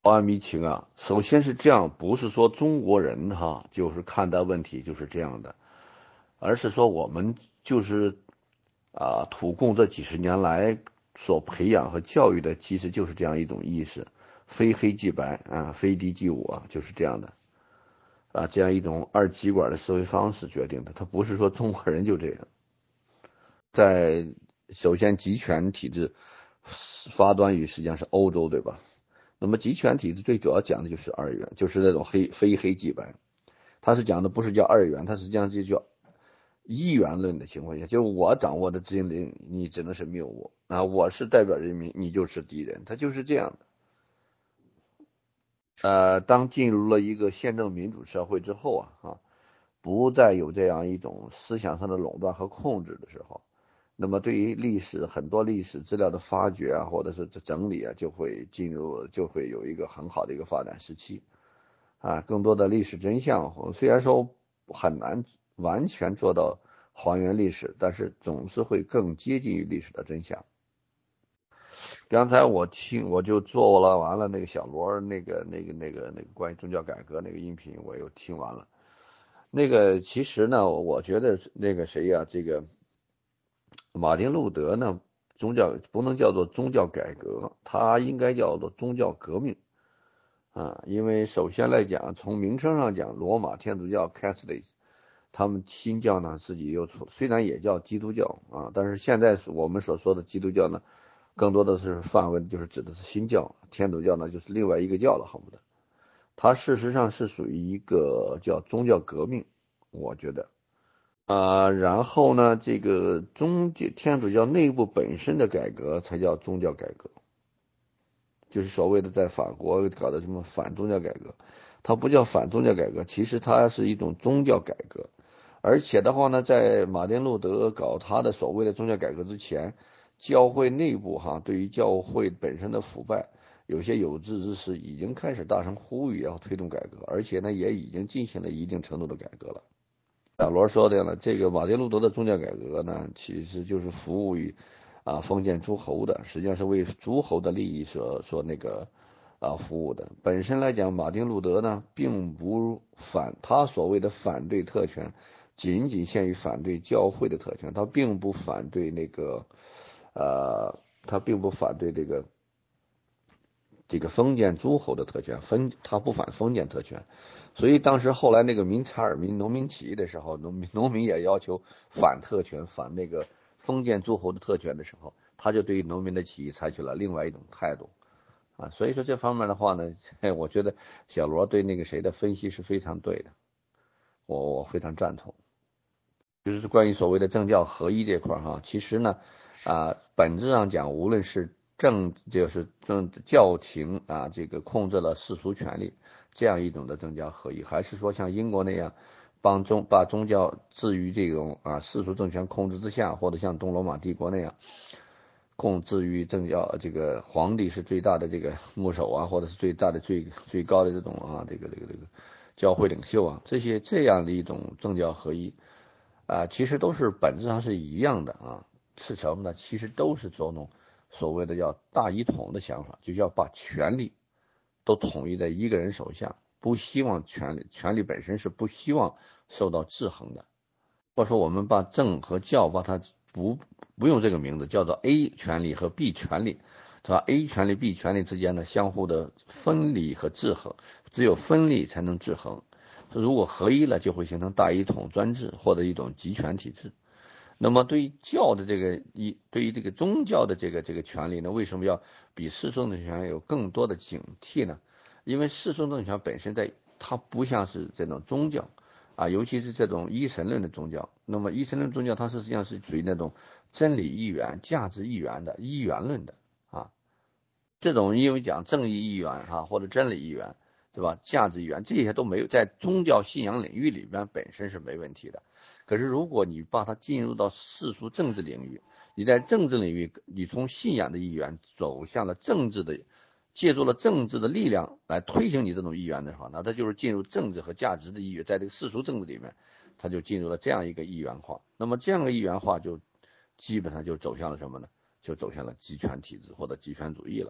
安民情啊，首先是这样，不是说中国人就是看待问题就是这样的，而是说我们就是土共这几十年来所培养和教育的，其实就是这样一种意识，非黑即白啊，非敌即我就是这样的这样一种二极管的思维方式决定的，它不是说中国人就这样。在首先集权体制发端于实际上是欧洲，对吧？那么集权体制最主要讲的就是二元，就是那种非黑即白。它是讲的不是叫二元，它实际上就叫一元论的情况下，就是我掌握的执行力，你只能是谬误啊，我是代表人民，你就是敌人，它就是这样的。当进入了一个宪政民主社会之后不再有这样一种思想上的垄断和控制的时候，那么对于很多历史资料的发掘或者是整理就会有一个很好的一个发展时期更多的历史真相，虽然说很难完全做到还原历史，但是总是会更接近于历史的真相。刚才我就做完了那个小罗那个关于宗教改革那个音频，我又听完了。那个其实呢，我觉得那个谁呀，这个马丁路德呢，宗教不能叫做宗教改革，它应该叫做宗教革命因为首先来讲，从名称上讲，罗马天主教 Catholic， 他们新教呢自己又虽然也叫基督教但是现在我们所说的基督教呢，更多的是范围就是指的是新教，天主教呢就是另外一个教了，恨不得。它事实上是属于一个叫宗教革命，我觉得然后呢，这个天主教内部本身的改革才叫宗教改革，就是所谓的在法国搞的什么反宗教改革，它不叫反宗教改革，其实它是一种宗教改革。而且的话呢，在马丁路德搞他的所谓的宗教改革之前，教会内部对于教会本身的腐败，有些有志之士已经开始大声呼吁要推动改革，而且呢也已经进行了一定程度的改革了。小罗说的了，这个马丁路德的宗教改革呢，其实就是服务于封建诸侯的，实际上是为诸侯的利益所那个服务的。本身来讲，马丁路德呢并不他所谓的反对特权，仅仅限于反对教会的特权，他并不反对他并不反对这个封建诸侯的特权，他不反封建特权，所以当时后来那个查尔民农民起义的时候，农民也要求反特权，反那个封建诸侯的特权的时候，他就对于农民的起义采取了另外一种态度所以说这方面的话呢，我觉得小罗对那个谁的分析是非常对的，我非常赞同。就是关于所谓的政教合一这块其实呢本质上讲，无论是就是教廷这个控制了世俗权力这样一种的政教合一，还是说像英国那样把宗教置于这种世俗政权控制之下，或者像东罗马帝国那样控制于政教，这个皇帝是最大的这个牧首或者是最大的最高的这种这个教会领袖这样的一种政教合一其实都是本质上是一样的是什么呢？其实都是这种所谓的叫大一统的想法，就要把权力都统一在一个人手下，不希望权力本身是不希望受到制衡的。或者说我们把政和教把它不用这个名字，叫做 A 权力和 B 权力，是吧 ？A 权力 B 权力之间的相互的分离和制衡，只有分离才能制衡。如果合一了，就会形成大一统专制或者一种集权体制。那么对于对于这个宗教的这个权利呢，为什么要比世俗政权有更多的警惕呢？因为世俗政权本身它不像是这种宗教尤其是这种一神论的宗教。那么一神论宗教它实际上是属于那种真理一元、价值一元的一元论的这种因为讲正义一元或者真理一元，对吧？价值一元这些都没有，在宗教信仰领域里边本身是没问题的。可是如果你把它进入到世俗政治领域，你在政治领域，你从信仰的一元走向了政治的，借助了政治的力量来推行你这种一元的话，那它就是进入政治和价值的一元，在这个世俗政治里面，它就进入了这样一个一元化。那么这样的一元化就基本上就走向了什么呢？就走向了集权体制或者集权主义了。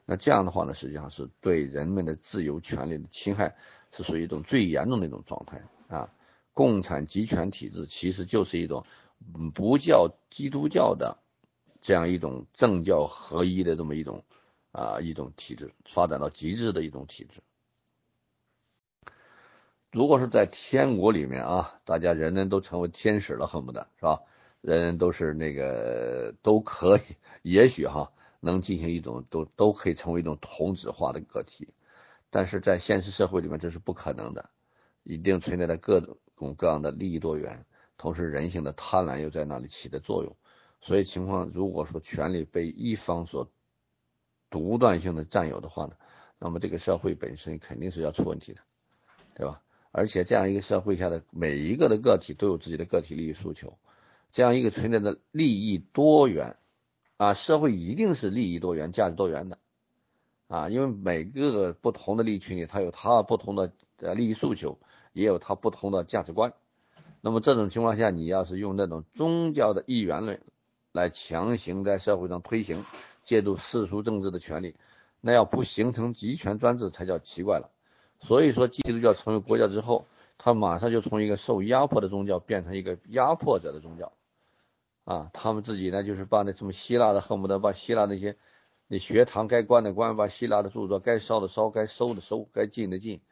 那这样的话呢，实际上是对人们的自由权利的侵害，是属于一种最严重的一种状态啊。共产集权体制其实就是一种不叫基督教的这样一种政教合一的这么一种体制，发展到极致的一种体制。如果是在天国里面啊，大家人人都成为天使了，恨不得是吧？人人都是那个都可以，也许能进行一种都可以成为一种同质化的个体，但是在现实社会里面这是不可能的，一定存在着各种各样的利益多元，同时人性的贪婪又在那里起的作用，所以情况如果说权力被一方所独断性的占有的话呢，那么这个社会本身肯定是要出问题的，对吧？而且这样一个社会下的每一个的个体都有自己的个体利益诉求，这样一个存在的利益多元社会一定是利益多元、价值多元的因为每个不同的利益群体，它有它不同的利益诉求，也有它不同的价值观。那么这种情况下，你要是用那种宗教的一元论来强行在社会上推行，借助世俗政治的权利，那要不形成集权专制才叫奇怪了。所以说基督教成为国教之后，它马上就从一个受压迫的宗教变成一个压迫者的宗教他们自己呢就是把那什么希腊的恨不得把希腊那学堂该关的关，把希腊的著作该烧的烧，该收的收，该禁的禁